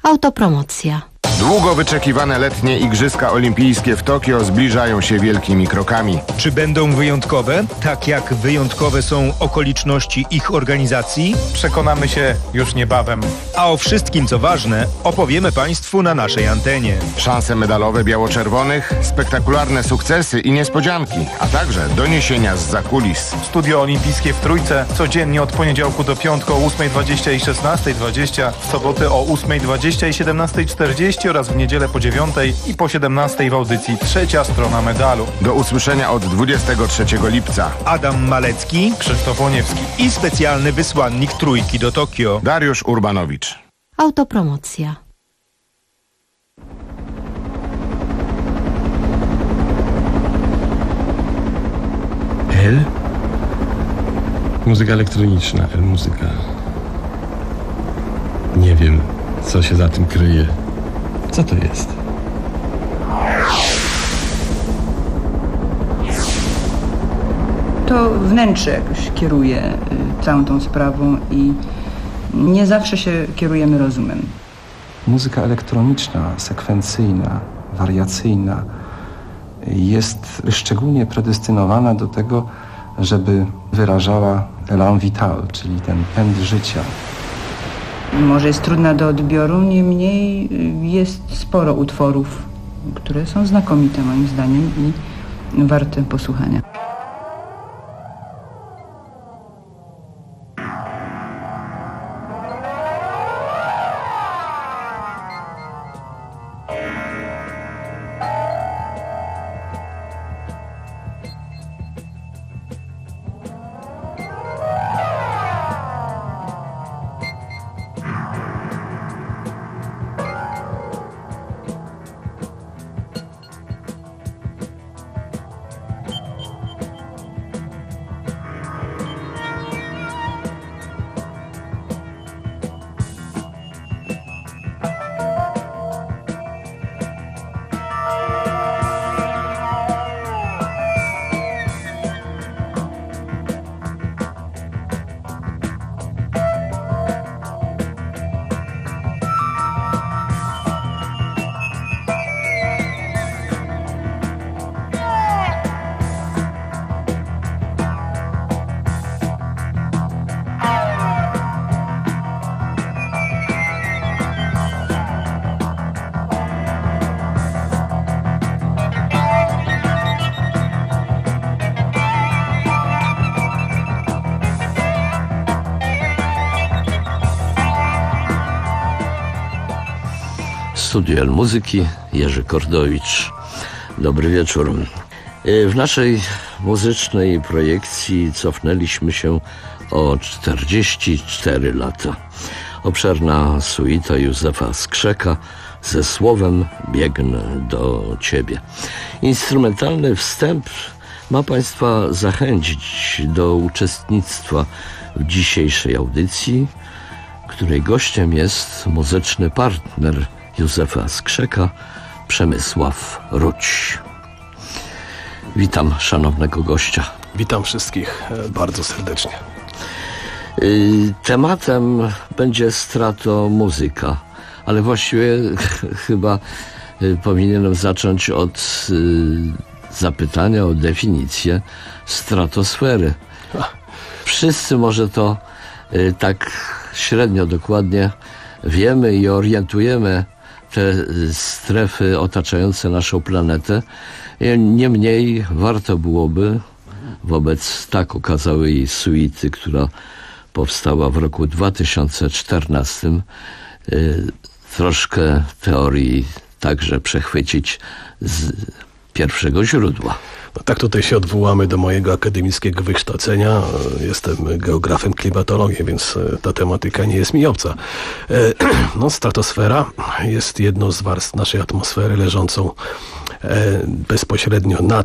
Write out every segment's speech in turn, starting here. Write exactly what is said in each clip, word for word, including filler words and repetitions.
Autopromocja. Długo wyczekiwane letnie Igrzyska Olimpijskie w Tokio zbliżają się wielkimi krokami. Czy będą wyjątkowe, tak jak wyjątkowe są okoliczności ich organizacji? Przekonamy się już niebawem. A o wszystkim, co ważne, opowiemy Państwu na naszej antenie. Szanse medalowe biało-czerwonych, spektakularne sukcesy i niespodzianki, a także doniesienia z zakulis. Studio Olimpijskie w Trójce codziennie od poniedziałku do piątku o ósmej dwadzieścia i szesnastej dwadzieścia, w soboty o ósmej dwadzieścia i siedemnastej czterdzieści oraz w niedzielę po dziewiątej i po siedemnastej w audycji Trzecia Strona Medalu. Do usłyszenia od dwudziestego trzeciego lipca. Adam Malecki, Krzysztof Łoniewski i specjalny wysłannik Trójki do Tokio, Dariusz Urbanowicz. Autopromocja. L? Muzyka elektroniczna, L muzyka. Nie wiem, co się za tym kryje. Co to jest? To wnętrze jakoś kieruje y, całą tą sprawą i nie zawsze się kierujemy rozumem. Muzyka elektroniczna, sekwencyjna, wariacyjna jest szczególnie predestynowana do tego, żeby wyrażała élan vital, czyli ten pęd życia. Może jest trudna do odbioru, niemniej jest sporo utworów, które są znakomite moim zdaniem i warte posłuchania. Studio Muzyki, Jerzy Kordowicz. Dobry wieczór. W naszej muzycznej projekcji cofnęliśmy się o czterdzieści cztery lata. Obszerna suita Józefa Skrzeka ze słowem Biegnę do Ciebie. Instrumentalny wstęp ma Państwa zachęcić do uczestnictwa w dzisiejszej audycji, której gościem jest muzyczny partner Józefa Skrzeka, Przemysław Ruć. Witam szanownego gościa. Witam wszystkich bardzo serdecznie. Tematem będzie stratomuzyka, ale właściwie chyba powinienem zacząć od zapytania o definicję stratosfery. Wszyscy może to tak średnio dokładnie wiemy i orientujemy te strefy otaczające naszą planetę. Niemniej warto byłoby wobec tak okazałej suity, która powstała w roku dwa tysiące czternastym, troszkę teorii także przechwycić z pierwszego źródła. No tak, tutaj się odwołamy do mojego akademickiego wykształcenia. Jestem geografem klimatologii, więc ta tematyka nie jest mi obca. No, stratosfera jest jedną z warstw naszej atmosfery leżącą bezpośrednio nad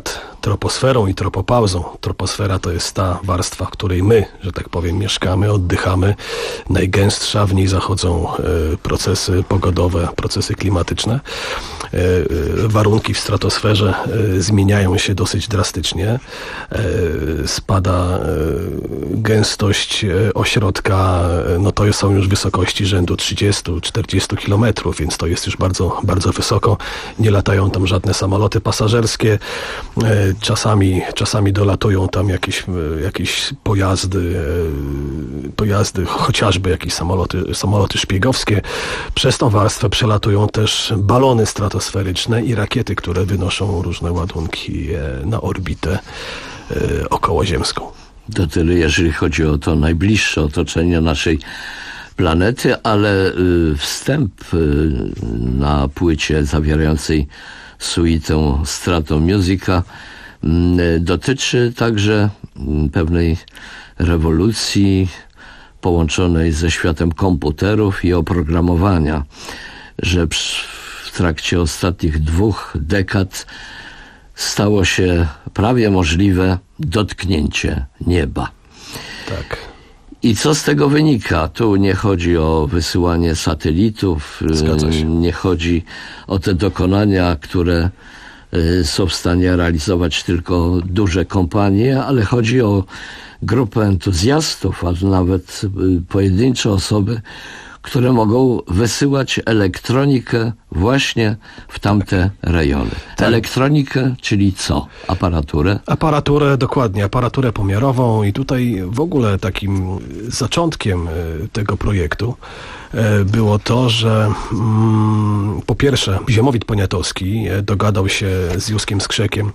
troposferą i tropopauzą. Troposfera to jest ta warstwa, w której my, że tak powiem, mieszkamy, oddychamy. Najgęstsza, w niej zachodzą e, procesy pogodowe, procesy klimatyczne. E, e, warunki w stratosferze e, zmieniają się dosyć drastycznie. E, spada e, gęstość e, ośrodka, e, no to są już wysokości rzędu trzydzieści do czterdziestu kilometrów, więc to jest już bardzo, bardzo wysoko. Nie latają tam żadne samoloty pasażerskie. E, czasami, czasami dolatują tam jakieś, e, jakieś pojazdy, e, pojazdy, chociażby jakieś samoloty, samoloty szpiegowskie. Przez tą warstwę przelatują też balony stratosferyczne i rakiety, które wynoszą różne ładunki e, na orbitę e, okołoziemską. To tyle, jeżeli chodzi o to najbliższe otoczenie naszej planety, ale y, wstęp y, na płycie zawierającej suitę Stratomusica y, dotyczy także y, pewnej rewolucji połączonej ze światem komputerów i oprogramowania, że w trakcie ostatnich dwóch dekad stało się prawie możliwe dotknięcie nieba. Tak. I co z tego wynika? Tu nie chodzi o wysyłanie satelitów, nie chodzi o te dokonania, które są w stanie realizować tylko duże kompanie, ale chodzi o grupę entuzjastów, a nawet pojedyncze osoby, które mogą wysyłać elektronikę właśnie w tamte rejony. Tak. Elektronikę, czyli co? Aparaturę? Aparaturę, dokładnie, aparaturę pomiarową i tutaj w ogóle takim zaczątkiem tego projektu było to, że mm, po pierwsze Ziemowit Poniatowski dogadał się z Józkiem Skrzekiem,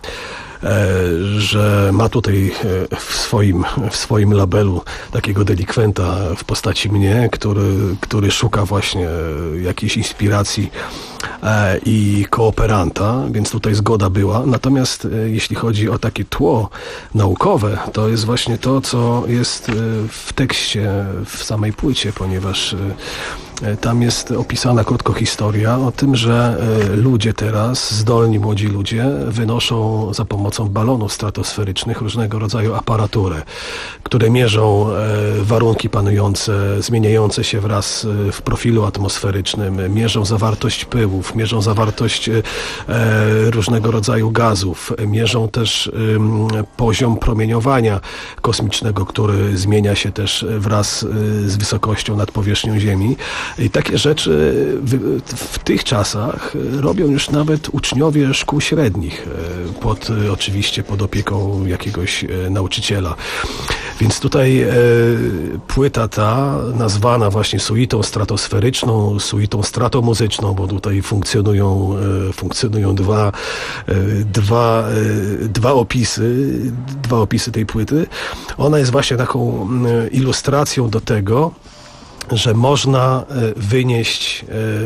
że ma tutaj w swoim, w swoim labelu takiego delikwenta w postaci mnie, który, który szuka właśnie jakiejś inspiracji i kooperanta, więc tutaj zgoda była. Natomiast jeśli chodzi o takie tło naukowe, to jest właśnie to, co jest w tekście, w samej płycie, ponieważ tam jest opisana krótko historia o tym, że ludzie teraz, zdolni młodzi ludzie, wynoszą za pomocą balonów stratosferycznych różnego rodzaju aparaturę, które mierzą warunki panujące, zmieniające się wraz w profilu atmosferycznym, mierzą zawartość pyłów, mierzą zawartość różnego rodzaju gazów, mierzą też poziom promieniowania kosmicznego, który zmienia się też wraz z wysokością nad powierzchnią Ziemi. I takie rzeczy w, w tych czasach robią już nawet uczniowie szkół średnich, pod, oczywiście pod opieką jakiegoś nauczyciela. Więc tutaj e, płyta ta, nazwana właśnie suitą stratosferyczną, suitą stratomuzyczną, bo tutaj funkcjonują, e, funkcjonują dwa, e, dwa, e, dwa opisy, dwa opisy tej płyty. Ona jest właśnie taką e, ilustracją do tego, że można wynieść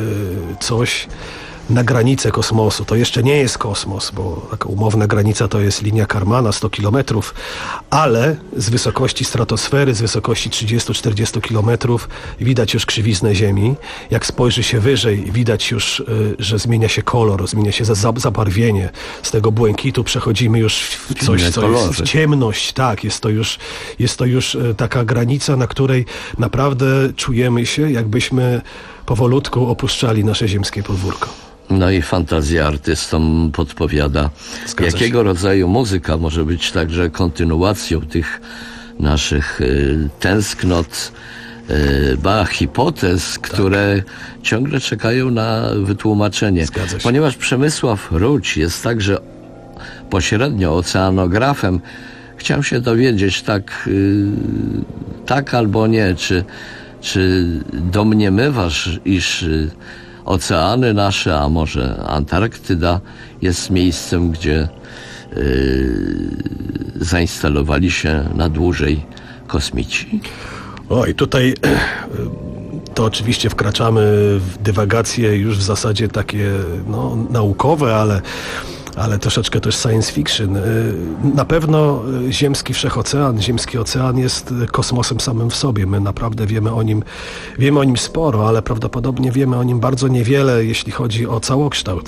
coś na granicę kosmosu. To jeszcze nie jest kosmos, bo taka umowna granica to jest linia Karmana, sto kilometrów, ale z wysokości stratosfery, z wysokości trzydzieści do czterdziestu kilometrów widać już krzywiznę Ziemi. Jak spojrzy się wyżej, widać już, że zmienia się kolor, zmienia się zabarwienie. Z tego błękitu przechodzimy już w coś, co jest w ciemność. Tak, jest to już, jest to już taka granica, na której naprawdę czujemy się, jakbyśmy powolutku opuszczali nasze ziemskie podwórko. No i fantazja artystom podpowiada, Zgadza jakiego się. rodzaju muzyka może być także kontynuacją tych naszych y, tęsknot, y, ba, hipotez, które tak. ciągle czekają na wytłumaczenie. Zgadza się. Ponieważ Przemysław Ruć jest także pośrednio oceanografem, chciałem się dowiedzieć tak, y, tak albo nie, czy, czy domniemywasz, iż y, oceany nasze, a może Antarktyda jest miejscem, gdzie y, zainstalowali się na dłużej kosmici? Oj, tutaj to oczywiście wkraczamy w dywagacje już w zasadzie takie no, naukowe, ale ale troszeczkę też science fiction. Na pewno ziemski wszechocean, ziemski ocean jest kosmosem samym w sobie. My naprawdę wiemy o nim, wiemy o nim sporo, ale prawdopodobnie wiemy o nim bardzo niewiele, jeśli chodzi o całokształt.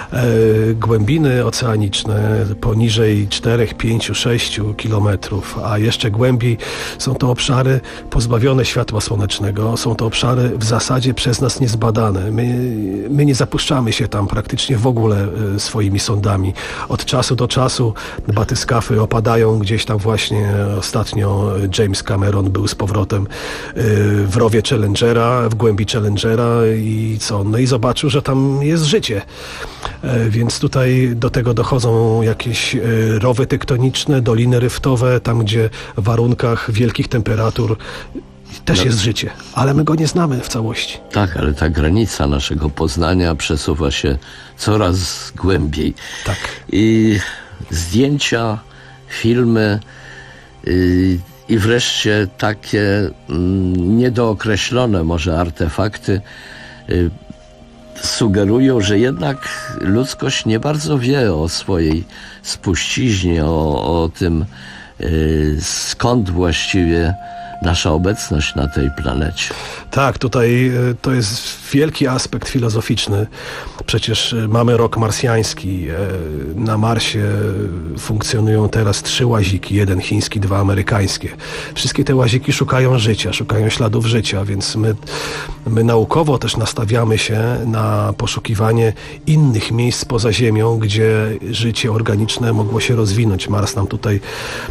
Głębiny oceaniczne poniżej czterech, pięciu, sześciu kilometrów, a jeszcze głębiej są to obszary pozbawione światła słonecznego, są to obszary w zasadzie przez nas niezbadane. My, my nie zapuszczamy się tam praktycznie w ogóle swoimi sondami. Od czasu do czasu batyskafy opadają gdzieś tam właśnie. Ostatnio James Cameron był z powrotem w rowie Challengera, w głębi Challengera i co? No i zobaczył, że tam jest życie. Więc tutaj do tego dochodzą jakieś rowy tektoniczne, doliny ryftowe, tam gdzie w warunkach wielkich temperatur też no. jest życie, ale my go nie znamy w całości. Tak, ale ta granica naszego poznania przesuwa się coraz głębiej. Tak. I zdjęcia, filmy yy, i wreszcie takie mm, niedookreślone może artefakty yy, sugerują, że jednak ludzkość nie bardzo wie o swojej spuściźnie, o, o tym yy, skąd właściwie nasza obecność na tej planecie. Tak, tutaj to jest wielki aspekt filozoficzny. Przecież mamy rok marsjański. Na Marsie funkcjonują teraz trzy łaziki. Jeden chiński, dwa amerykańskie. Wszystkie te łaziki szukają życia, szukają śladów życia, więc my, my naukowo też nastawiamy się na poszukiwanie innych miejsc poza Ziemią, gdzie życie organiczne mogło się rozwinąć. Mars nam tutaj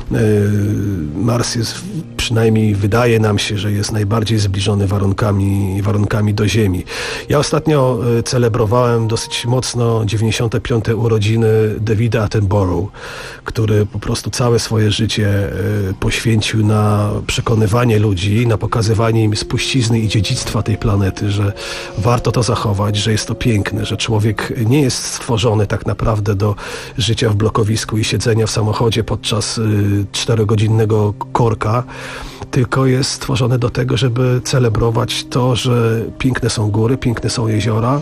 Mars jest przynajmniej wydaje nam się, że jest najbardziej zbliżony warunkami, warunkami do Ziemi. Ja ostatnio celebrowałem dosyć mocno dziewięćdziesiąte piąte urodziny Davida Attenborough, który po prostu całe swoje życie poświęcił na przekonywanie ludzi, na pokazywanie im spuścizny i dziedzictwa tej planety, że warto to zachować, że jest to piękne, że człowiek nie jest stworzony tak naprawdę do życia w blokowisku i siedzenia w samochodzie podczas czterogodzinnego korka, tylko jest stworzone do tego, żeby celebrować to, że piękne są góry, piękne są jeziora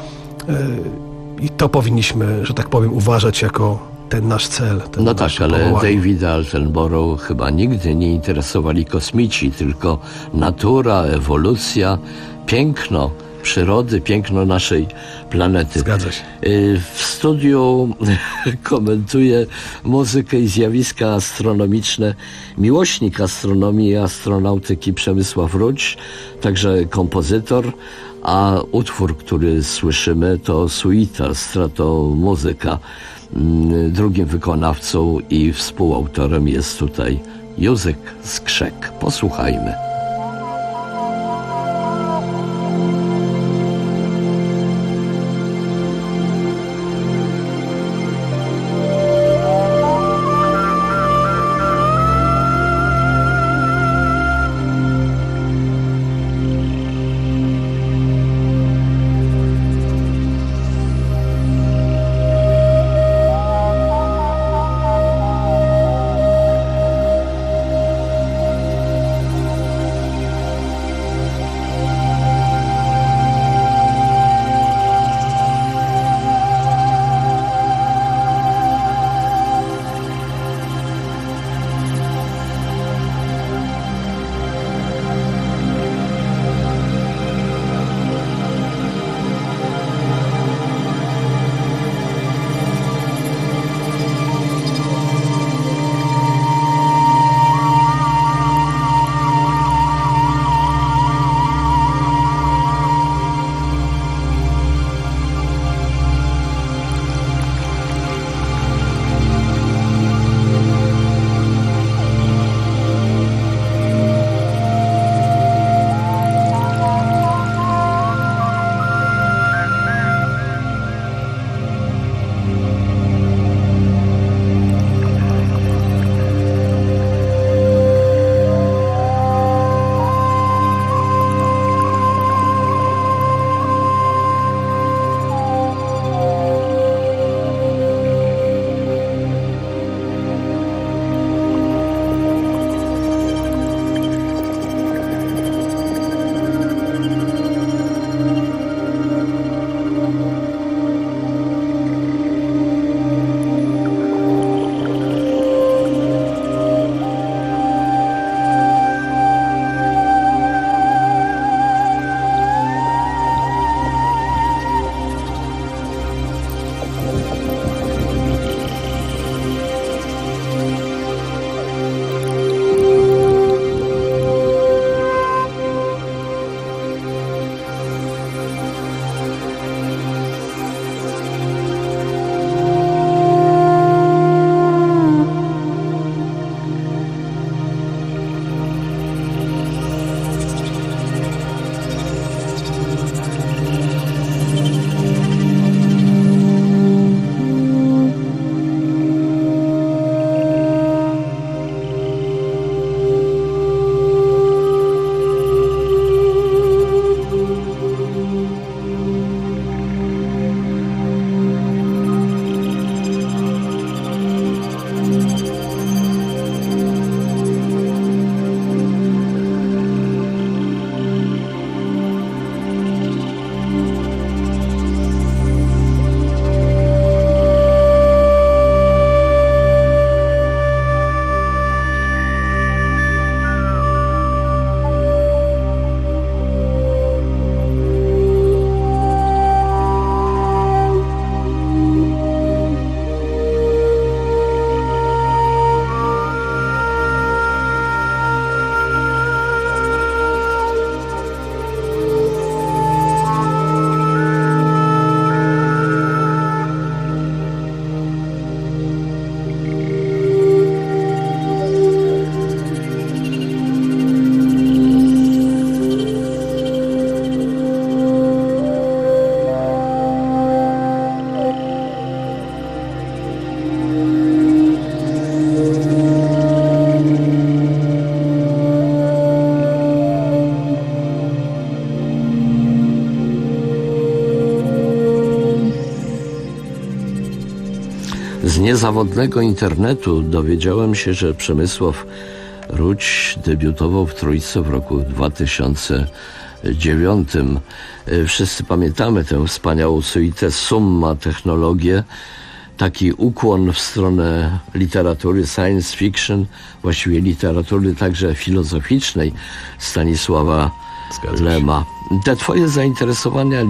i to powinniśmy, że tak powiem, uważać jako ten nasz cel. Ten no nasz tak, ale powołanie. Davida Attenborough chyba nigdy nie interesowali kosmici, tylko natura, ewolucja, piękno przyrody, piękno naszej planety. Zgadza się. W studiu komentuje muzykę i zjawiska astronomiczne miłośnik astronomii i astronautyki Przemysław Ruć, także kompozytor, a utwór, który słyszymy, to suita Stratomuzyka. Drugim wykonawcą i współautorem jest tutaj Józek Skrzek. Posłuchajmy. Z niezawodnego internetu dowiedziałem się, że Przemysław Ródź debiutował w Trójce w roku dwa tysiące dziewiątym. Wszyscy pamiętamy tę wspaniałą suitę Summa Technologie, taki ukłon w stronę literatury science fiction, właściwie literatury także filozoficznej Stanisława Lema. Te twoje zainteresowania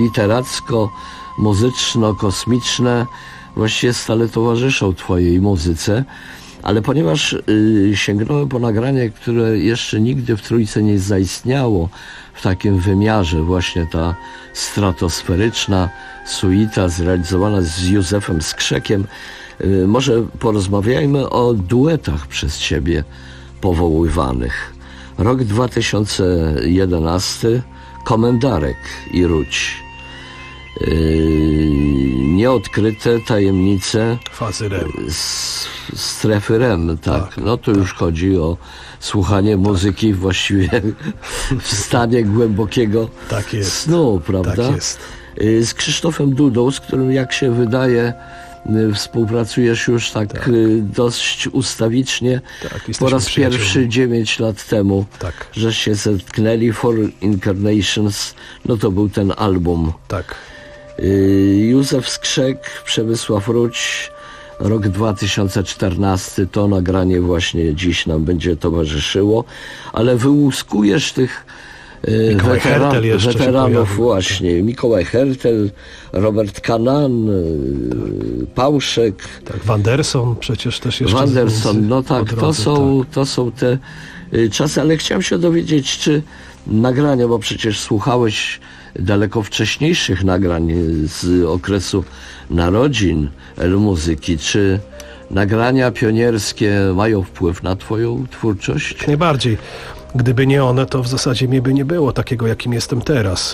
literacko-muzyczno-kosmiczne właściwie stale towarzyszą twojej muzyce, ale ponieważ y, sięgnąłem po nagranie, które jeszcze nigdy w Trójce nie zaistniało w takim wymiarze, właśnie ta stratosferyczna suita zrealizowana z Józefem Skrzekiem, y, może porozmawiajmy o duetach przez ciebie powoływanych. Rok dwa tysiące jedenasty, Komendarek i Ródź. Yy, nieodkryte tajemnice fazy R E M. S- strefy R E M, tak. tak no to tak. Już chodzi o słuchanie muzyki tak. właściwie w stanie głębokiego tak jest. snu, prawda? Tak jest. Yy, z Krzysztofem Dudą, z którym, jak się wydaje, yy, współpracujesz już tak, tak. Yy, dość ustawicznie. Tak, po raz pierwszy dziewięć lat temu, tak. że się zetknęli. Four Incarnations, no to był ten album. Tak. Józef Skrzek, Przemysław Ródź, rok dwa tysiące czternasty, to nagranie właśnie dziś nam będzie towarzyszyło, ale wyłuskujesz tych wetera- weteranów właśnie. Mikołaj Hertel, Robert Kanan, Pałszek. Tak, Wanderson przecież też jeszcze. Wanderson, no tak, to są, to są te czasy, ale chciałem się dowiedzieć, czy nagrania, bo przecież słuchałeś daleko wcześniejszych nagrań z okresu narodzin L-Muzyki. Czy nagrania pionierskie mają wpływ na twoją twórczość? Jak najbardziej. Gdyby nie one, to w zasadzie mnie by nie było takiego, jakim jestem teraz.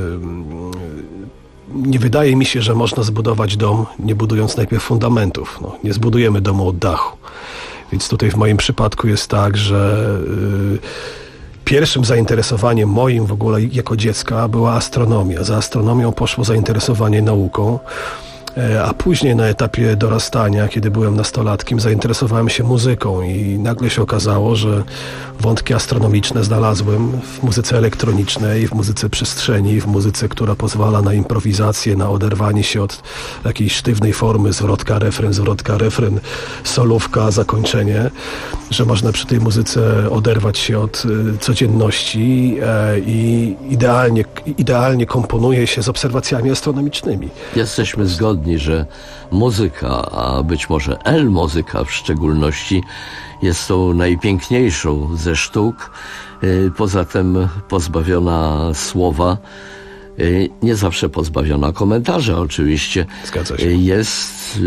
Nie wydaje mi się, że można zbudować dom, nie budując najpierw fundamentów. No, nie zbudujemy domu od dachu. Więc tutaj w moim przypadku jest tak, że pierwszym zainteresowaniem moim w ogóle jako dziecka była astronomia. Za astronomią poszło zainteresowanie nauką, a później na etapie dorastania, kiedy byłem nastolatkiem, zainteresowałem się muzyką i nagle się okazało, że wątki astronomiczne znalazłem w muzyce elektronicznej, w muzyce przestrzeni, w muzyce, która pozwala na improwizację, na oderwanie się od jakiejś sztywnej formy, zwrotka, refren, zwrotka, refren, solówka, zakończenie, że można przy tej muzyce oderwać się od y, codzienności e, i idealnie, idealnie komponuje się z obserwacjami astronomicznymi. Jesteśmy zgodni, że muzyka, a być może L-muzyka w szczególności, jest tą najpiękniejszą ze sztuk, poza tym pozbawiona słowa, nie zawsze pozbawiona komentarza oczywiście. Zgadza się. Jest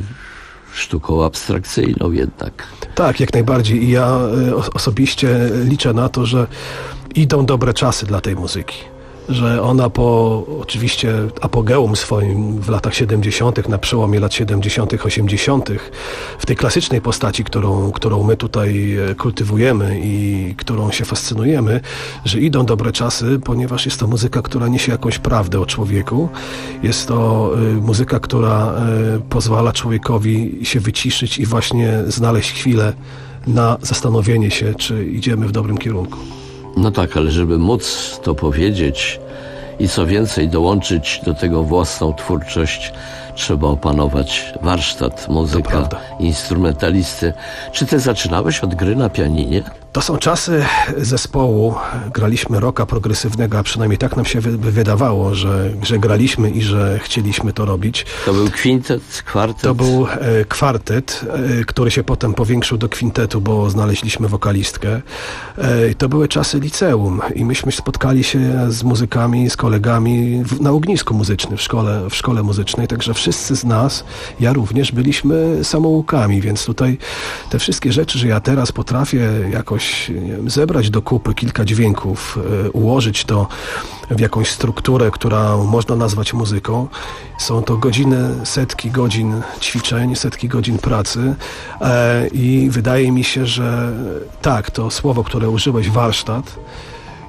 sztuką abstrakcyjną jednak. Tak, jak najbardziej. I ja osobiście liczę na to, że idą dobre czasy dla tej muzyki. Że ona po oczywiście apogeum swoim w latach siedemdziesiątych, na przełomie lat siedemdziesiątych, osiemdziesiątych, w tej klasycznej postaci, którą, którą my tutaj kultywujemy i którą się fascynujemy, że idą dobre czasy, ponieważ jest to muzyka, która niesie jakąś prawdę o człowieku. Jest to y, muzyka, która y, pozwala człowiekowi się wyciszyć i właśnie znaleźć chwilę na zastanowienie się, czy idziemy w dobrym kierunku. No tak, ale żeby móc to powiedzieć i co więcej dołączyć do tego własną twórczość, trzeba opanować warsztat muzyka, instrumentalisty. Czy ty zaczynałeś od gry na pianinie? To są czasy zespołu. Graliśmy rocka progresywnego, a przynajmniej tak nam się wy- wydawało, że, że graliśmy i że chcieliśmy to robić. To był kwintet, kwartet? To był e, kwartet, e, który się potem powiększył do kwintetu, bo znaleźliśmy wokalistkę. E, to były czasy liceum i myśmy spotkali się z muzykami, z kolegami w, na ognisku muzycznym w szkole, w szkole muzycznej, także wszyscy z nas, ja również, byliśmy samoukami, więc tutaj te wszystkie rzeczy, że ja teraz potrafię jakoś nie wiem, zebrać do kupy kilka dźwięków, y, ułożyć to w jakąś strukturę, która można nazwać muzyką. Są to godziny, setki godzin ćwiczeń, setki godzin pracy e, i wydaje mi się, że tak, to słowo, które użyłeś, warsztat,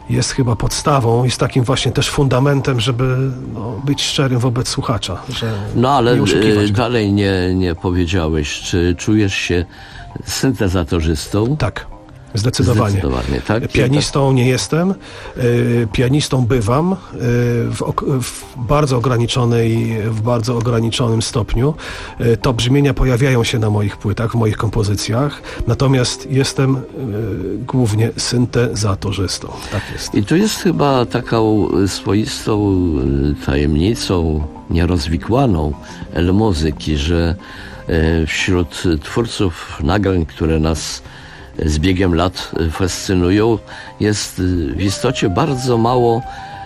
jest chyba podstawą, jest takim właśnie też fundamentem, żeby no, być szczerym wobec słuchacza. Że no ale nie oszukiwać go. Dalej nie, nie powiedziałeś, czy czujesz się syntezatorzystą? Tak. Zdecydowanie. Zdecydowanie, tak? Pianistą nie jestem. Y, pianistą bywam y, w, ok- w bardzo ograniczonej, w bardzo ograniczonym stopniu. Y, to brzmienia pojawiają się na moich płytach, w moich kompozycjach. Natomiast jestem y, głównie syntezatorzystą. Tak jest. I tu jest chyba taką swoistą tajemnicą, nierozwikłaną el muzyki, że y, wśród twórców nagrań, które nas z biegiem lat fascynują, jest w istocie bardzo mało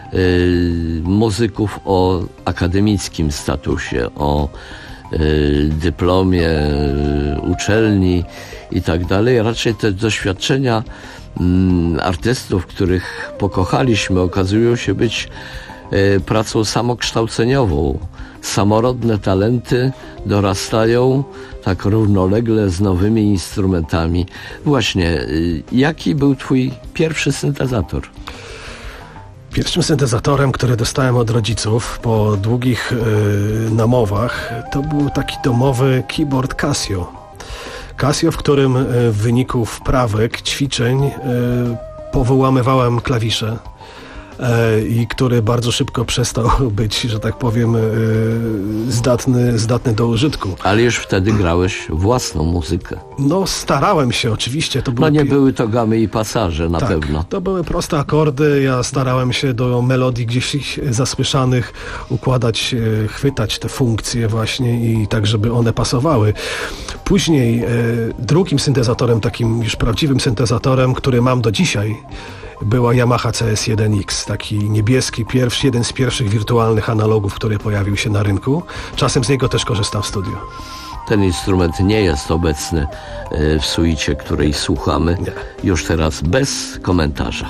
y, muzyków o akademickim statusie, o y, dyplomie y, uczelni i tak dalej. Raczej te doświadczenia y, artystów, których pokochaliśmy, okazują się być y, pracą samokształceniową. Samorodne talenty dorastają tak równolegle z nowymi instrumentami. Właśnie, jaki był twój pierwszy syntezator? Pierwszym syntezatorem, który dostałem od rodziców po długich yy, namowach, to był taki domowy keyboard Casio. Casio, w którym yy, w wyniku wprawek, ćwiczeń yy, powyłamywałem klawisze. I który bardzo szybko przestał być, że tak powiem, zdatny, zdatny do użytku. Ale już wtedy grałeś własną muzykę. No starałem się oczywiście. To no były... nie były to gamy i pasaże na tak, pewno. To były proste akordy. Ja starałem się do melodii gdzieś zasłyszanych układać, chwytać te funkcje właśnie i tak, żeby one pasowały. Później drugim syntezatorem, takim już prawdziwym syntezatorem, który mam do dzisiaj, była Yamaha C S jeden X, taki niebieski, pierwszy, jeden z pierwszych wirtualnych analogów, który pojawił się na rynku. Czasem z niego też korzystam w studiu. Ten instrument nie jest obecny w suicie, której słuchamy. Nie. Już teraz bez komentarza.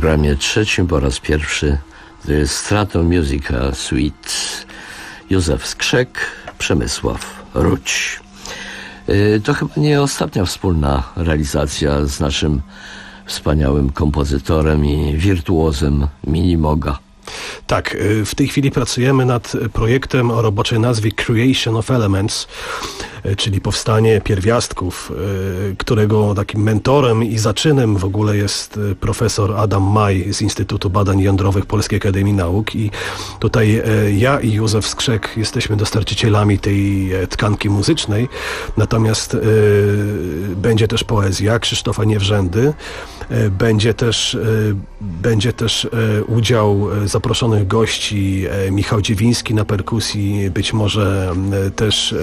programie trzecim po raz pierwszy to jest Straton Musica Suite. Józef Skrzek, Przemysław Ruć. To chyba nie ostatnia wspólna realizacja z naszym wspaniałym kompozytorem i wirtuozem Minimoga. Tak, w tej chwili pracujemy nad projektem o roboczej nazwie Creation of Elements, czyli powstanie pierwiastków, którego takim mentorem i zaczynem w ogóle jest profesor Adam Maj z Instytutu Badań Jądrowych Polskiej Akademii Nauk. I tutaj ja i Józef Skrzek jesteśmy dostarczycielami tej tkanki muzycznej, natomiast będzie też poezja Krzysztofa Niewrzędy, będzie też, będzie też udział zaproszonych gości, Michał Dziewiński na perkusji, być może też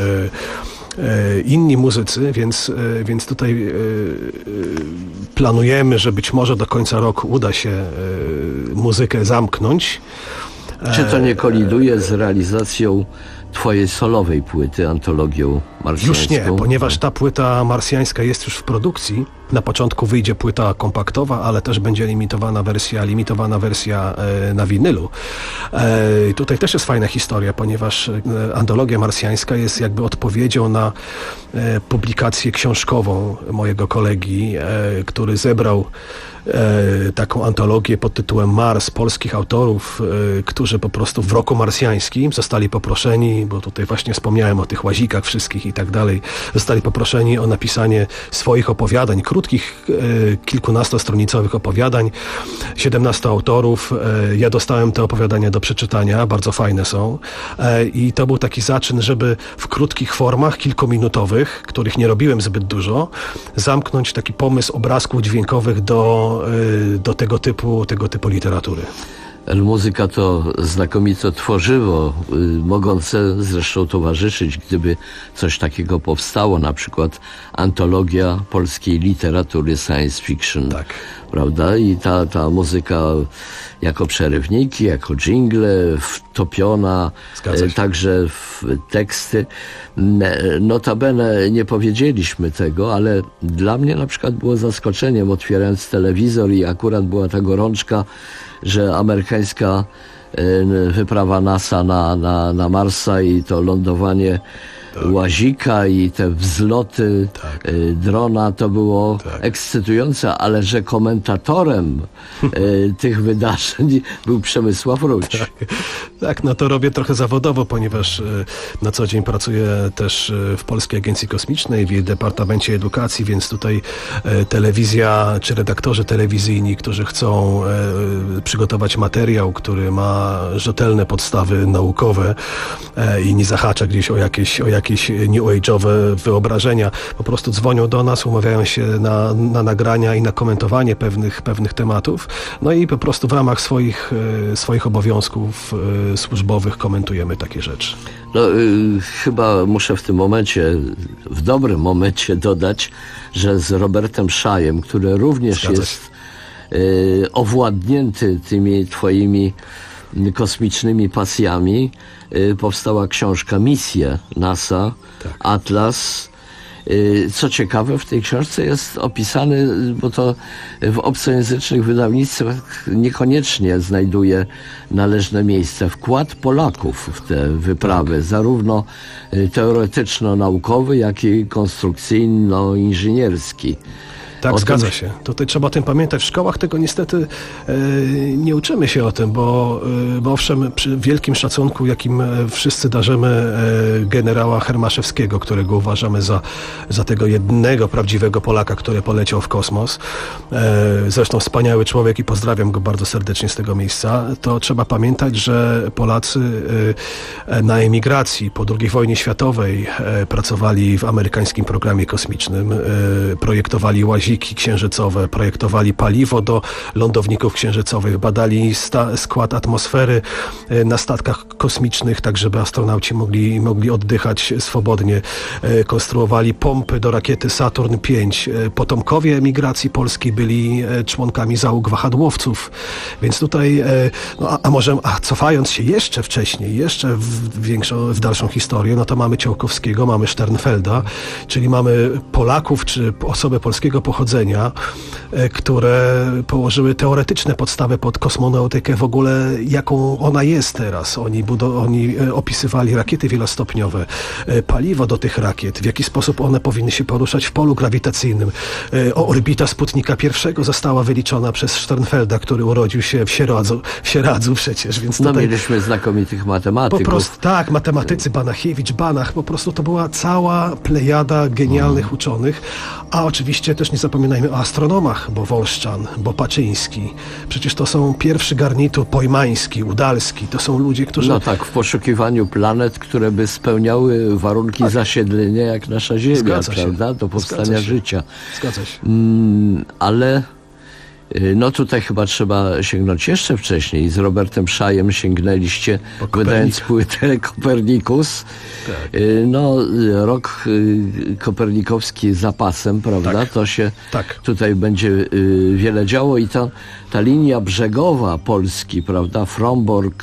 inni muzycy, więc, więc tutaj planujemy, że być może do końca roku uda się muzykę zamknąć. Czy to nie koliduje z realizacją twojej solowej płyty, antologią marsjańską? Już nie, ponieważ ta płyta marsjańska jest już w produkcji. Na początku wyjdzie płyta kompaktowa, ale też będzie limitowana wersja, limitowana wersja e, na winylu. E, tutaj też jest fajna historia, ponieważ e, antologia marsjańska jest jakby odpowiedzią na e, publikację książkową mojego kolegi, e, który zebrał e, taką antologię pod tytułem Mars polskich autorów, e, którzy po prostu w roku marsjańskim zostali poproszeni, bo tutaj właśnie wspomniałem o tych łazikach wszystkich i tak dalej, zostali poproszeni o napisanie swoich opowiadań, krótkich, e, kilkunastostronicowych opowiadań, siedemnastu autorów. E, ja dostałem te opowiadania do przeczytania, bardzo fajne są. E, I to był taki zaczyn, żeby w krótkich formach, kilkuminutowych, których nie robiłem zbyt dużo, zamknąć taki pomysł obrazków dźwiękowych do, e, do tego typu, tego typu literatury. Muzyka to znakomite tworzywo, y, mogące zresztą towarzyszyć, gdyby coś takiego powstało, na przykład antologia polskiej literatury science fiction, tak, prawda? I ta, ta muzyka jako przerywniki, jako dżingle, wtopiona y, także w teksty. Notabene nie powiedzieliśmy tego, ale dla mnie na przykład było zaskoczeniem, otwierając telewizor i akurat była ta gorączka, że amerykańska wyprawa NASA na, na, na Marsa i to lądowanie tak. łazika i te wzloty tak. drona, to było tak. ekscytujące, ale że komentatorem tych wydarzeń był Przemysław Ruć. Tak. tak, no to robię trochę zawodowo, ponieważ na co dzień pracuję też w Polskiej Agencji Kosmicznej, w jej Departamencie Edukacji, więc tutaj telewizja, czy redaktorzy telewizyjni, którzy chcą przygotować materiał, który ma rzetelne podstawy naukowe i nie zahacza gdzieś o jakieś, o jakieś new age'owe wyobrażenia, po prostu dzwonią do nas, umawiają się na, na nagrania i na komentowanie pewnych, pewnych tematów, no i po prostu w ramach swoich, swoich obowiązków służbowych komentujemy takie rzeczy. No, y, chyba muszę w tym momencie, w dobrym momencie dodać, że z Robertem Szajem, który również Zgadza jest y, owładnięty tymi twoimi kosmicznymi pasjami, y, powstała książka Misje NASA, tak. Atlas. Y, co ciekawe, w tej książce jest opisany, bo to w obcojęzycznych wydawnictwach niekoniecznie znajduje należne miejsce, wkład Polaków w te wyprawy, tak. zarówno y, teoretyczno-naukowy, jak i konstrukcyjno-inżynierski. Tak, o zgadza tym... się. Tutaj trzeba o tym pamiętać. W szkołach tego niestety e, nie uczymy się o tym, bo, e, bo owszem, przy wielkim szacunku, jakim wszyscy darzymy e, generała Hermaszewskiego, którego uważamy za, za tego jednego prawdziwego Polaka, który poleciał w kosmos. E, zresztą wspaniały człowiek i pozdrawiam go bardzo serdecznie z tego miejsca. To trzeba pamiętać, że Polacy e, na emigracji po drugiej wojnie światowej e, pracowali w amerykańskim programie kosmicznym, e, projektowali łazienki księżycowe, projektowali paliwo do lądowników księżycowych, badali sta- skład atmosfery na statkach kosmicznych, tak żeby astronauci mogli, mogli oddychać swobodnie. Konstruowali pompy do rakiety Saturn pięć. Potomkowie emigracji polskiej byli członkami załóg wahadłowców. Więc tutaj, no a, a może, a cofając się jeszcze wcześniej, jeszcze w, większą, w dalszą historię, no to mamy Ciołkowskiego, mamy Sternfelda, czyli mamy Polaków, czy osoby polskiego pochodzenia, pochodzenia, które położyły teoretyczne podstawy pod kosmonautykę w ogóle, jaką ona jest teraz. Oni, budo- oni opisywali rakiety wielostopniowe, paliwo do tych rakiet, w jaki sposób one powinny się poruszać w polu grawitacyjnym. Orbita Sputnika pierwszego została wyliczona przez Sternfelda, który urodził się w Sieradzu, w Sieradzu przecież, więc no tutaj... mieliśmy znakomitych matematyków. Po prostu, tak, matematycy, Banachiewicz, Banach, po prostu to była cała plejada genialnych hmm. uczonych, a oczywiście też nie zapominajmy o astronomach, bo Wolszczan, bo Paczyński. Przecież to są pierwszy garnitur Pojmański, Udalski. To są ludzie, którzy... No tak, w poszukiwaniu planet, które by spełniały warunki tak. zasiedlenia jak nasza Ziemia, Zgadza się. prawda? Do powstania Zgadza się. życia. Zgadza się. Mm, ale no tutaj chyba trzeba sięgnąć jeszcze wcześniej. Z Robertem Szajem sięgnęliście, wydając płytę Kopernikus. Tak. No, rok kopernikowski z zapasem, prawda? Tak. To się tak. tutaj będzie wiele działo i to, ta linia brzegowa Polski, prawda? Frombork,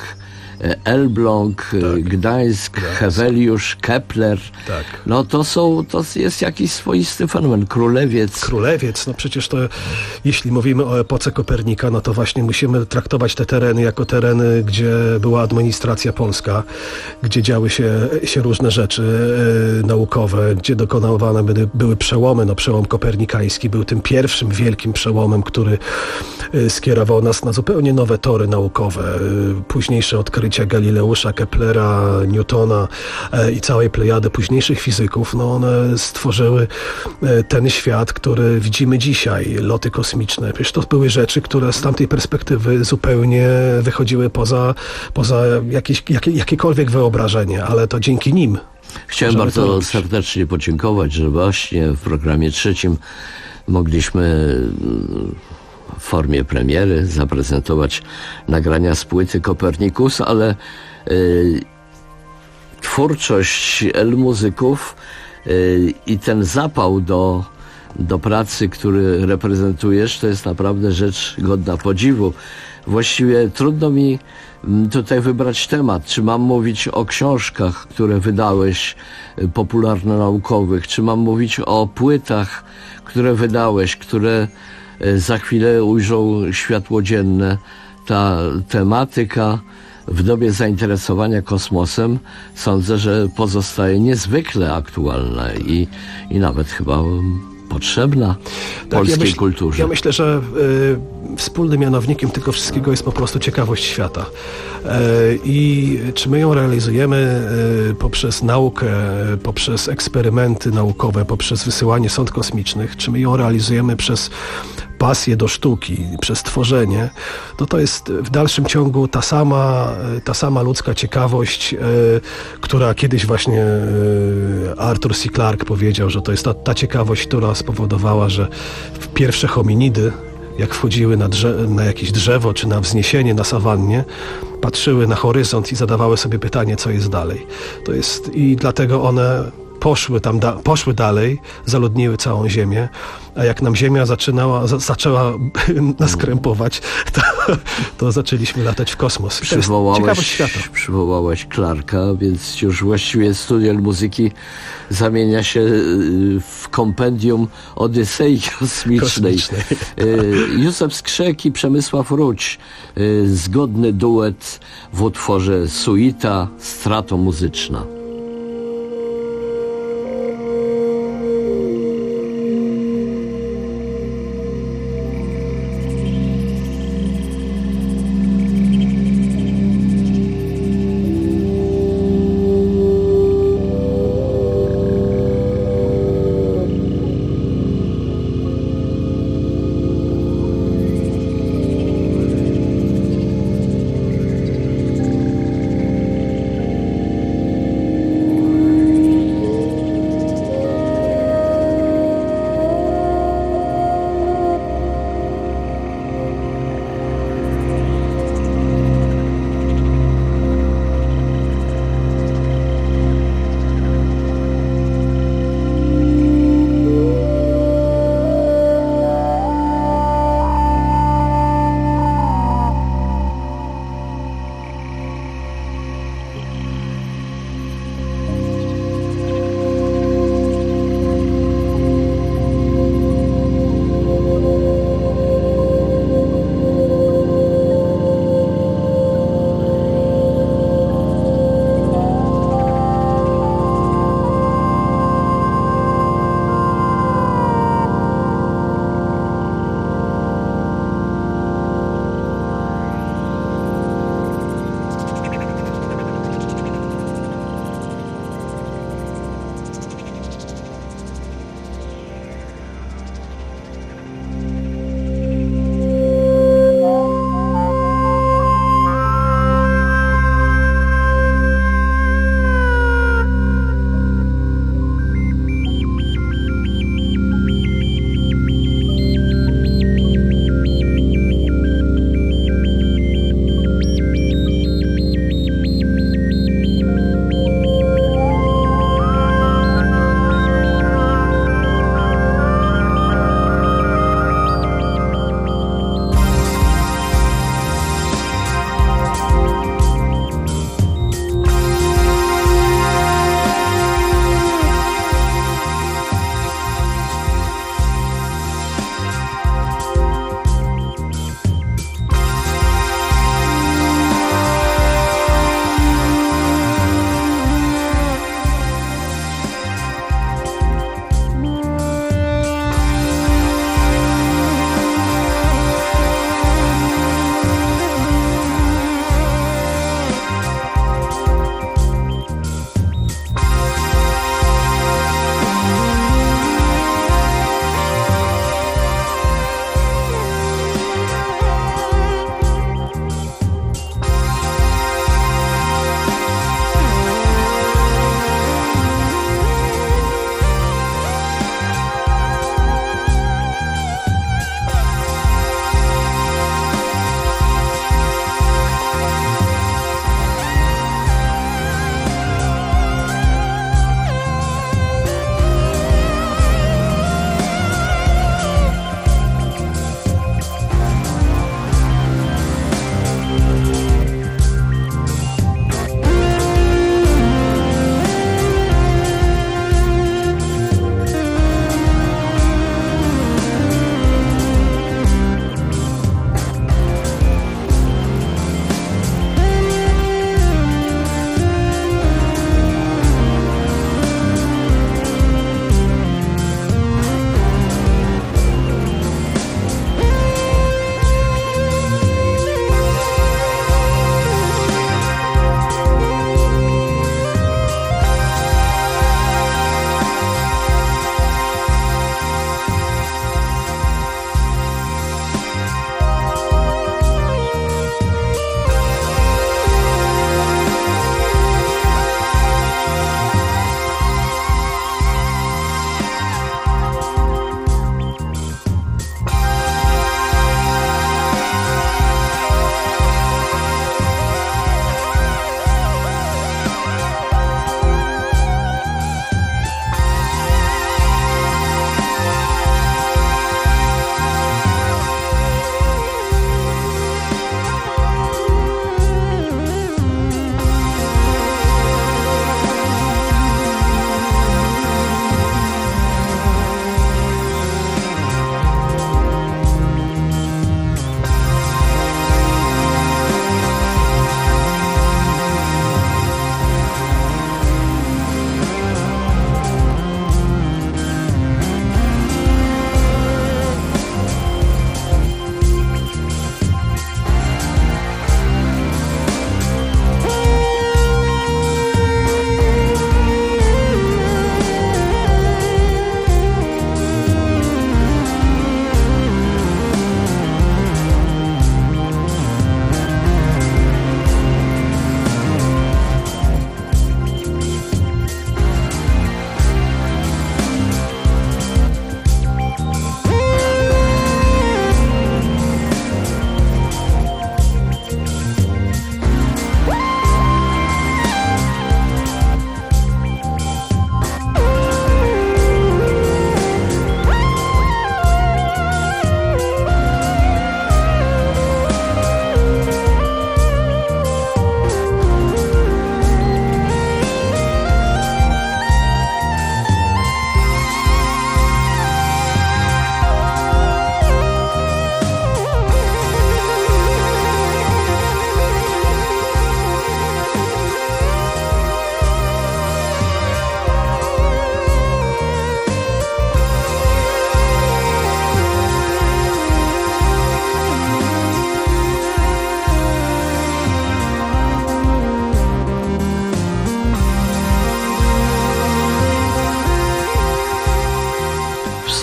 Elbląg, tak. Gdańsk, Gdańsk, Heweliusz, Kepler. Tak. No to są, to jest jakiś swoisty fenomen. Królewiec. Królewiec, no przecież to, jeśli mówimy o epoce Kopernika, no to właśnie musimy traktować te tereny jako tereny, gdzie była administracja polska, gdzie działy się, się różne rzeczy e, naukowe, gdzie dokonywane były, były przełomy. No przełom kopernikański był tym pierwszym wielkim przełomem, który e, skierował nas na zupełnie nowe tory naukowe. E, późniejsze odkrycia Galileusza, Keplera, Newtona e, i całej plejady późniejszych fizyków, no one stworzyły e, ten świat, który widzimy dzisiaj, loty kosmiczne. Przecież to były rzeczy, które z tamtej perspektywy zupełnie wychodziły poza, poza jakieś, jakie, jakiekolwiek wyobrażenie, ale to dzięki nim. Chciałem bardzo serdecznie podziękować, że właśnie w programie trzecim mogliśmy w formie premiery zaprezentować nagrania z płyty Kopernikus, ale y, twórczość L-muzyków y, i ten zapał do, do pracy, który reprezentujesz, to jest naprawdę rzecz godna podziwu. Właściwie trudno mi tutaj wybrać temat. Czy mam mówić o książkach, które wydałeś, popularno-naukowych, czy mam mówić o płytach, które wydałeś, które za chwilę ujrzą światło dzienne. Ta tematyka w dobie zainteresowania kosmosem sądzę, że pozostaje niezwykle aktualna i, i nawet chyba potrzebna tak, polskiej ja myśl, kulturze. Ja myślę, że y, wspólnym mianownikiem tego wszystkiego jest po prostu ciekawość świata. Y, I czy my ją realizujemy y, poprzez naukę, poprzez eksperymenty naukowe, poprzez wysyłanie sond kosmicznych, czy my ją realizujemy przez pasję do sztuki, przez tworzenie, to to jest w dalszym ciągu ta sama, ta sama ludzka ciekawość, y, która kiedyś właśnie y, Arthur C. Clarke powiedział, że to jest ta, ta ciekawość, która spowodowała, że pierwsze hominidy, jak wchodziły na, drze- na jakieś drzewo, czy na wzniesienie, na sawannie, patrzyły na horyzont i zadawały sobie pytanie, co jest dalej. To jest i dlatego one poszły tam, da- poszły dalej, zaludniły całą Ziemię, a jak nam Ziemia zaczynała, za- zaczęła nas krępować, to, to zaczęliśmy latać w kosmos. Przywołałeś, ciekawość świata. Przywołałeś Clarke'a, więc już właściwie studia muzyki zamienia się w kompendium Odysei kosmicznej. kosmicznej. Józef Skrzek i Przemysław Ruć. Zgodny duet w utworze Suita Stratomuzyczna.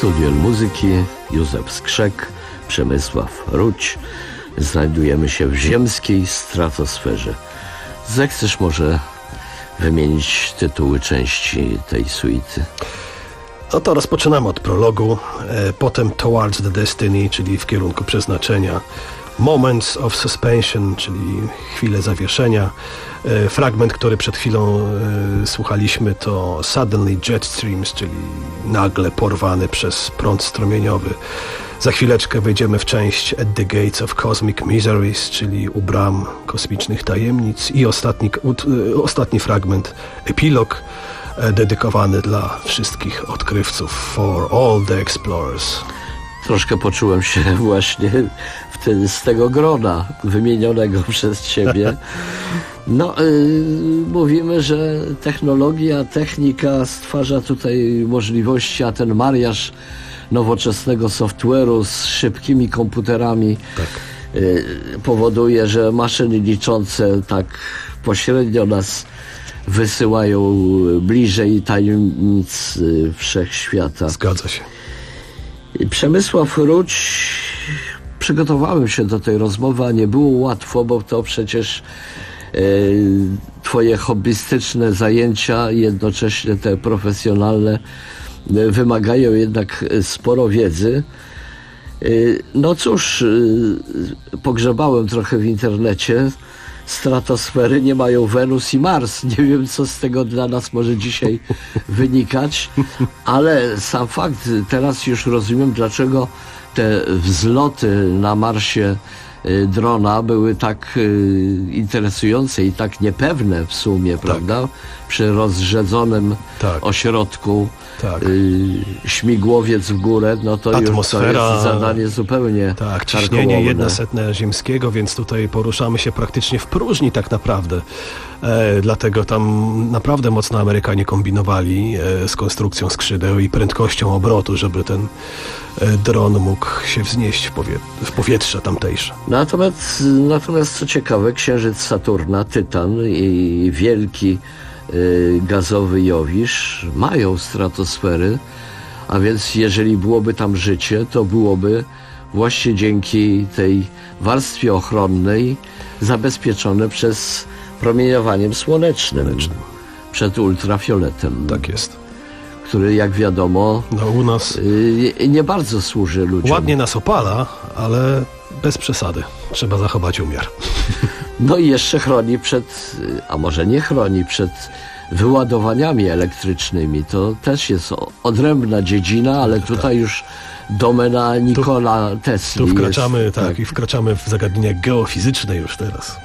studiu muzyki Józef Skrzek, Przemysław Ruć. Znajdujemy się w ziemskiej stratosferze. Zechcesz może wymienić tytuły części tej suity? No to rozpoczynamy od prologu, e, potem Towards the Destiny, czyli w kierunku przeznaczenia, Moments of Suspension, czyli chwile zawieszenia. E, fragment, który przed chwilą e, słuchaliśmy, to Suddenly Jetstreams, czyli nagle porwany przez prąd strumieniowy. Za chwileczkę wejdziemy w część At the Gates of Cosmic Miseries, czyli u bram kosmicznych tajemnic. I ostatni, ut, ostatni fragment, epilog, dedykowany dla wszystkich odkrywców, For All the Explorers. Troszkę poczułem się właśnie wtedy z tego grona wymienionego przez ciebie. No, yy, mówimy, że technologia, technika stwarza tutaj możliwości, a ten mariaż nowoczesnego software'u z szybkimi komputerami tak. yy, powoduje, że maszyny liczące tak pośrednio nas wysyłają bliżej tajemnic wszechświata. Zgadza się. Przemysław Ruć, przygotowałem się do tej rozmowy, a nie było łatwo, bo to przecież e, twoje hobbystyczne zajęcia, jednocześnie te profesjonalne, e, wymagają jednak sporo wiedzy. E, no cóż, e, pogrzebałem trochę w internecie. Stratosfery nie mają Wenus i Mars. Nie wiem, co z tego dla nas może dzisiaj wynikać, ale sam fakt, teraz już rozumiem, dlaczego te wzloty na Marsie drona były tak interesujące i tak niepewne w sumie, tak. Prawda? Przy rozrzedzonym tak. ośrodku tak. śmigłowiec w górę, no to atmosfera, już to jest zadanie zupełnie tak, ciśnienie jedna setna ziemskiego, więc tutaj poruszamy się praktycznie w próżni tak naprawdę. E, dlatego tam naprawdę mocno Amerykanie kombinowali e, z konstrukcją skrzydeł i prędkością obrotu, żeby ten e, dron mógł się wznieść w, powie w powietrze tamtejsze. Natomiast, natomiast co ciekawe, księżyc Saturna, Tytan i wielki y, gazowy Jowisz mają stratosfery, a więc jeżeli byłoby tam życie, to byłoby właśnie dzięki tej warstwie ochronnej zabezpieczone przez promieniowaniem słonecznym, słonecznym. Przed ultrafioletem. Tak jest. Który, jak wiadomo, no, u nas y, nie bardzo służy ludziom. Ładnie nas opala, ale bez przesady. Trzeba zachować umiar. No i jeszcze chroni przed, a może nie chroni przed wyładowaniami elektrycznymi. To też jest odrębna dziedzina, ale tutaj już domena Nikola tu, Tesli. Tu wkraczamy, jest, tak, tak, i wkraczamy w zagadnienia geofizyczne już teraz.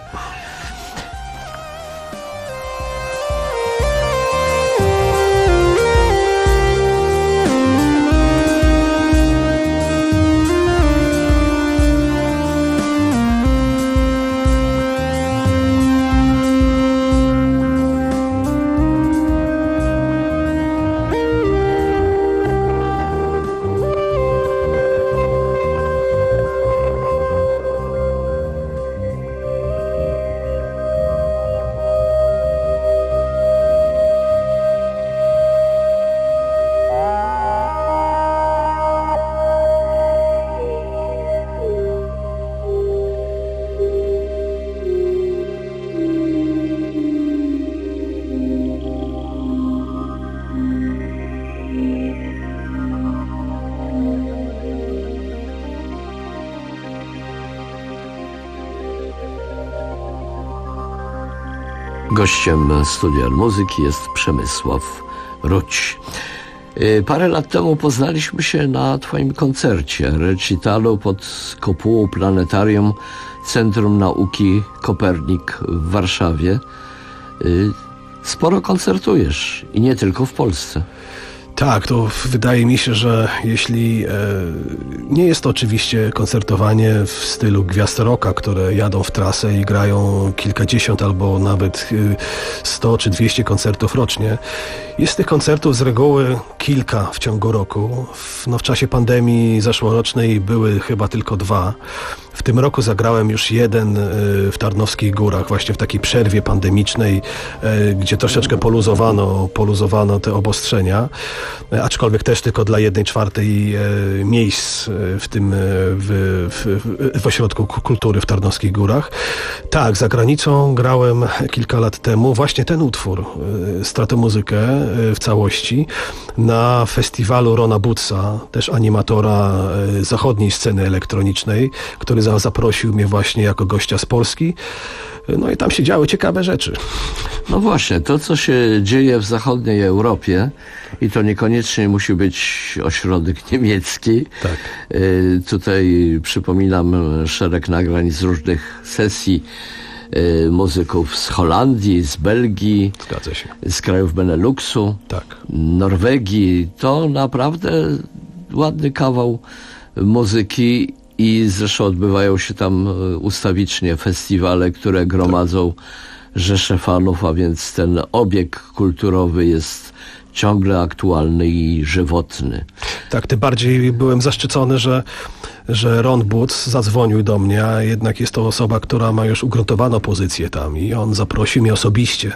Gościem Studia Muzyki jest Przemysław Ruć. Parę lat temu poznaliśmy się na twoim koncercie, recitalu pod kopułą planetarium Centrum Nauki Kopernik w Warszawie. Sporo koncertujesz i nie tylko w Polsce. Tak, to wydaje mi się, że jeśli e, nie jest to oczywiście koncertowanie w stylu gwiazd rocka, które jadą w trasę i grają kilkadziesiąt albo nawet sto czy dwieście koncertów rocznie. Jest tych koncertów z reguły kilka w ciągu roku. W, no, w czasie pandemii zeszłorocznej były chyba tylko dwa. W tym roku zagrałem już jeden w Tarnowskich Górach, właśnie w takiej przerwie pandemicznej, gdzie troszeczkę poluzowano, poluzowano te obostrzenia. aczkolwiek też tylko dla jednej czwartej miejsc w tym w, w, w Ośrodku Kultury w Tarnowskich Górach. Tak, za granicą grałem kilka lat temu właśnie ten utwór, Stratomuzykę w całości, na festiwalu Rona Bootsa, też animatora zachodniej sceny elektronicznej, który zaprosił mnie właśnie jako gościa z Polski. No i tam się działy ciekawe rzeczy. No właśnie, to co się dzieje w zachodniej Europie i to niekoniecznie musi być ośrodek niemiecki. Tak. Y, tutaj przypominam szereg nagrań z różnych sesji y, muzyków z Holandii, z Belgii, Zgadza się. z krajów Beneluxu, tak. Norwegii. To naprawdę ładny kawał muzyki. I zresztą odbywają się tam ustawicznie festiwale, które gromadzą rzesze fanów, a więc ten obieg kulturowy jest ciągle aktualny i żywotny. Tak, tym bardziej byłem zaszczycony, że, że Ron Boots zadzwonił do mnie, a jednak jest to osoba, która ma już ugruntowaną pozycję tam i on zaprosił mnie osobiście,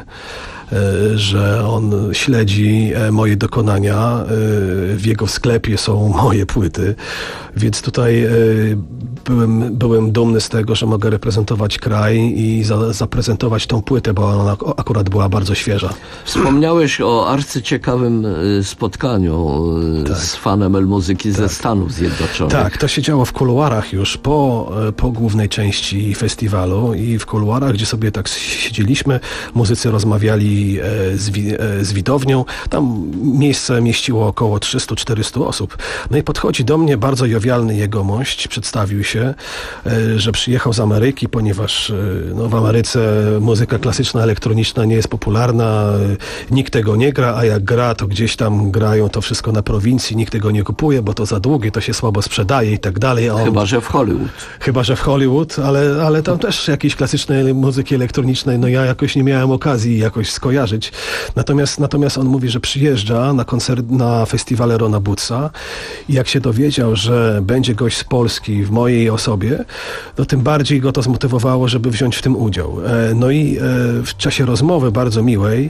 że on śledzi moje dokonania, w jego sklepie są moje płyty, więc tutaj byłem, byłem dumny z tego, że mogę reprezentować kraj i za, zaprezentować tą płytę, bo ona akurat była bardzo świeża. Wspomniałeś o arcyciekawym spotkaniu tak. z fanem el-muzyki tak. ze Stanów Zjednoczonych. Tak, to się działo w kuluarach już po, po głównej części festiwalu i w kuluarach, gdzie sobie tak siedzieliśmy, muzycy rozmawiali z, wi z widownią. Tam miejsce mieściło około trzysta czterysta osób. No i podchodzi do mnie bardzo jowialny jegomość, przedstawił się, że przyjechał z Ameryki, ponieważ no, w Ameryce muzyka klasyczna, elektroniczna nie jest popularna, nikt tego nie gra, a jak gra, to gdzieś tam grają to wszystko na prowincji, nikt tego nie kupuje, bo to za długie, to się słabo sprzedaje i tak dalej. On... Chyba, że w Hollywood. Chyba, że w Hollywood, ale, ale tam też jakiejś klasycznej muzyki elektronicznej, no ja jakoś nie miałem okazji jakoś skojarzyć. Natomiast, natomiast on mówi, że przyjeżdża na koncert, na festiwale Rona Bootsa i jak się dowiedział, że będzie gość z Polski w mojej osobie, to tym bardziej go to zmotywowało, żeby wziąć w tym udział. No i w czasie rozmowy bardzo miłej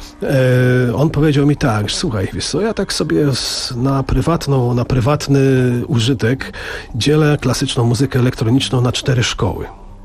on powiedział mi tak, słuchaj, wiesz co, ja tak sobie na prywatną, na prywatny użytek dzielę klasyczną muzykę elektroniczną na cztery szkoły.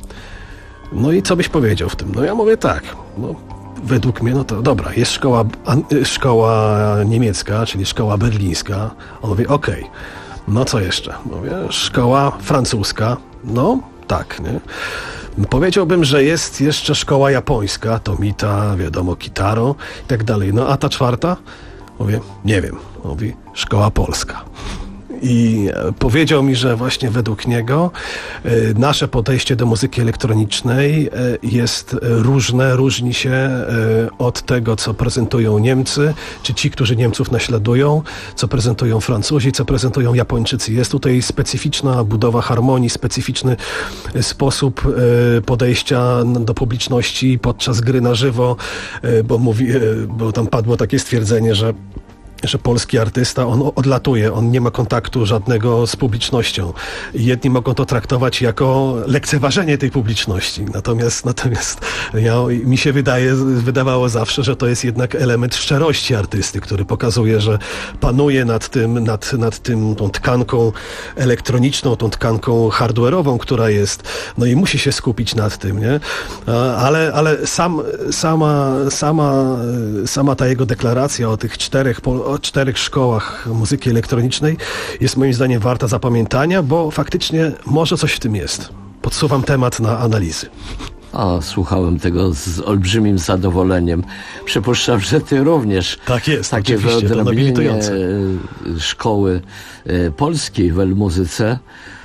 No i co byś powiedział w tym? No ja mówię tak, no według mnie, no to dobra, jest szkoła, szkoła niemiecka, czyli szkoła berlińska. On mówi, okej, okay. No co jeszcze? Mówię, szkoła francuska, no tak, nie? Powiedziałbym, że jest jeszcze szkoła japońska, Tomita, wiadomo, Kitaro i tak dalej. No a ta czwarta? Mówię, nie wiem. Mówi, szkoła polska. I powiedział mi, że właśnie według niego nasze podejście do muzyki elektronicznej jest różne, różni się od tego, co prezentują Niemcy, czy ci, którzy Niemców naśladują, co prezentują Francuzi, co prezentują Japończycy. Jest tutaj specyficzna budowa harmonii, specyficzny sposób podejścia do publiczności podczas gry na żywo, bo, mówi, bo tam padło takie stwierdzenie, że że polski artysta, on odlatuje, on nie ma kontaktu żadnego z publicznością. Jedni mogą to traktować jako lekceważenie tej publiczności. Natomiast, natomiast ja, mi się wydaje, wydawało zawsze, że to jest jednak element szczerości artysty, który pokazuje, że panuje nad tym, nad, nad tym, tą tkanką elektroniczną, tą tkanką hardware'ową, która jest, no i musi się skupić nad tym, nie? Ale, ale sam, sama, sama, sama ta jego deklaracja o tych czterech o czterech szkołach muzyki elektronicznej jest moim zdaniem warta zapamiętania, bo faktycznie może coś w tym jest. Podsuwam temat na analizy. A, słuchałem tego z olbrzymim zadowoleniem. Przypuszczam, że ty również. Tak jest, takie wyodrębnienie szkoły polskiej w el-muzyce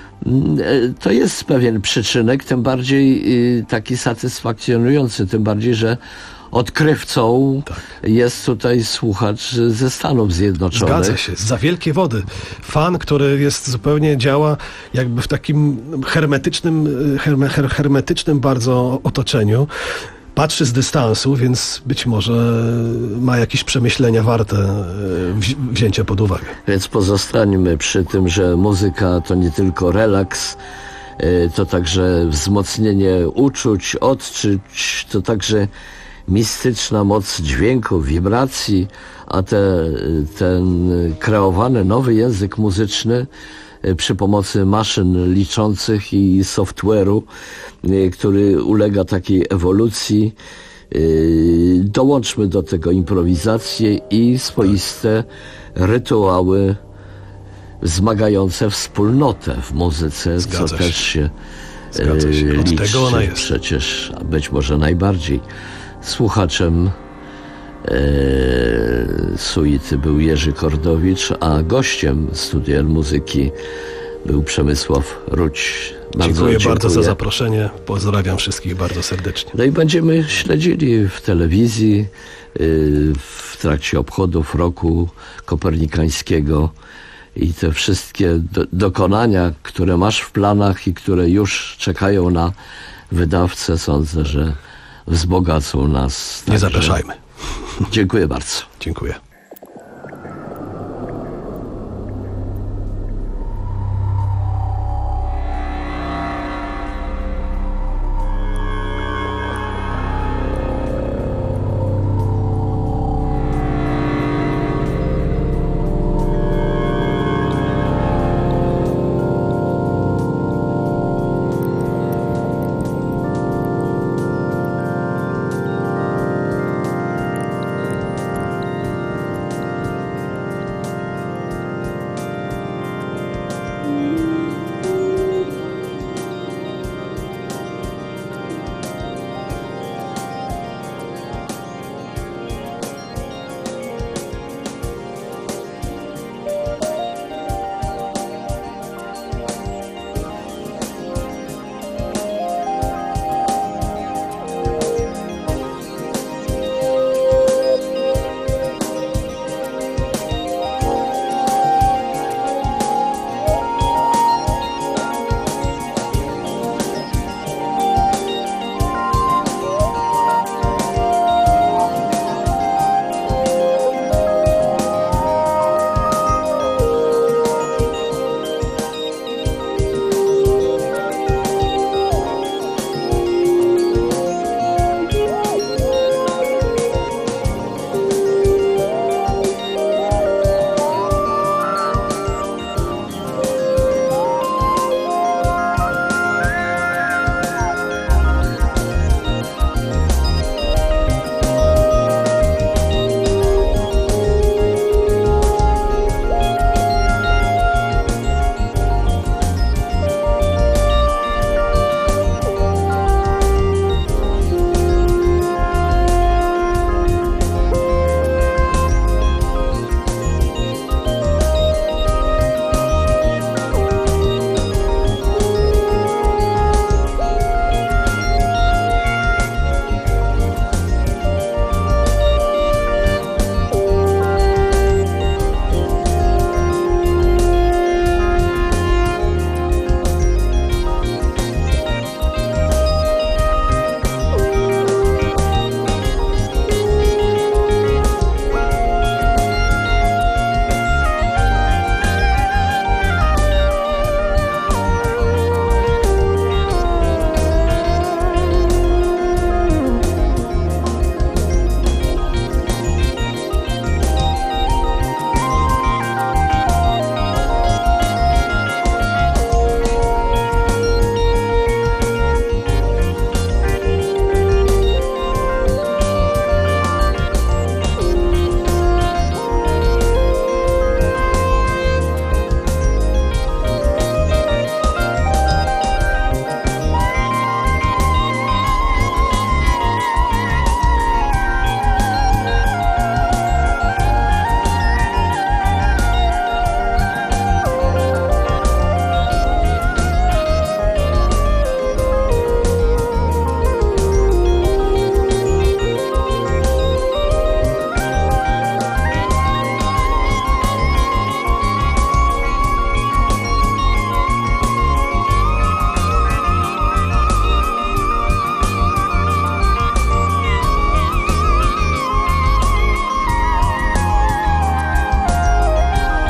to jest pewien przyczynek, tym bardziej taki satysfakcjonujący, tym bardziej, że odkrywcą tak. jest tutaj słuchacz ze Stanów Zjednoczonych. Zgadza się, za wielkie wody. Fan, który jest zupełnie działa jakby w takim hermetycznym, herme, her, hermetycznym bardzo otoczeniu. Patrzy z dystansu, więc być może ma jakieś przemyślenia warte wzięcia pod uwagę. Więc pozostańmy przy tym, że muzyka to nie tylko relaks, to także wzmocnienie uczuć, odczuć, to także mistyczna moc dźwięku, wibracji, a te, ten kreowany nowy język muzyczny przy pomocy maszyn liczących i software'u, który ulega takiej ewolucji. Dołączmy do tego improwizację i swoiste rytuały wzmagające wspólnotę w muzyce, Zgadza co się. też się, Zgadza się. Od liczy tego ona jest. przecież, a być może najbardziej. Słuchaczem e, suity był Jerzy Kordowicz, a gościem Studia Muzyki był Przemysław Ruć. Bardzo Dziękuję, dziękuję bardzo za zaproszenie. Pozdrawiam wszystkich bardzo serdecznie. No i będziemy śledzili w telewizji y, w trakcie obchodów roku kopernikańskiego i te wszystkie do, dokonania, które masz w planach i które już czekają na wydawcę, sądzę, że wzbogacą nas. Nie zapraszajmy. Dziękuję bardzo. Dziękuję.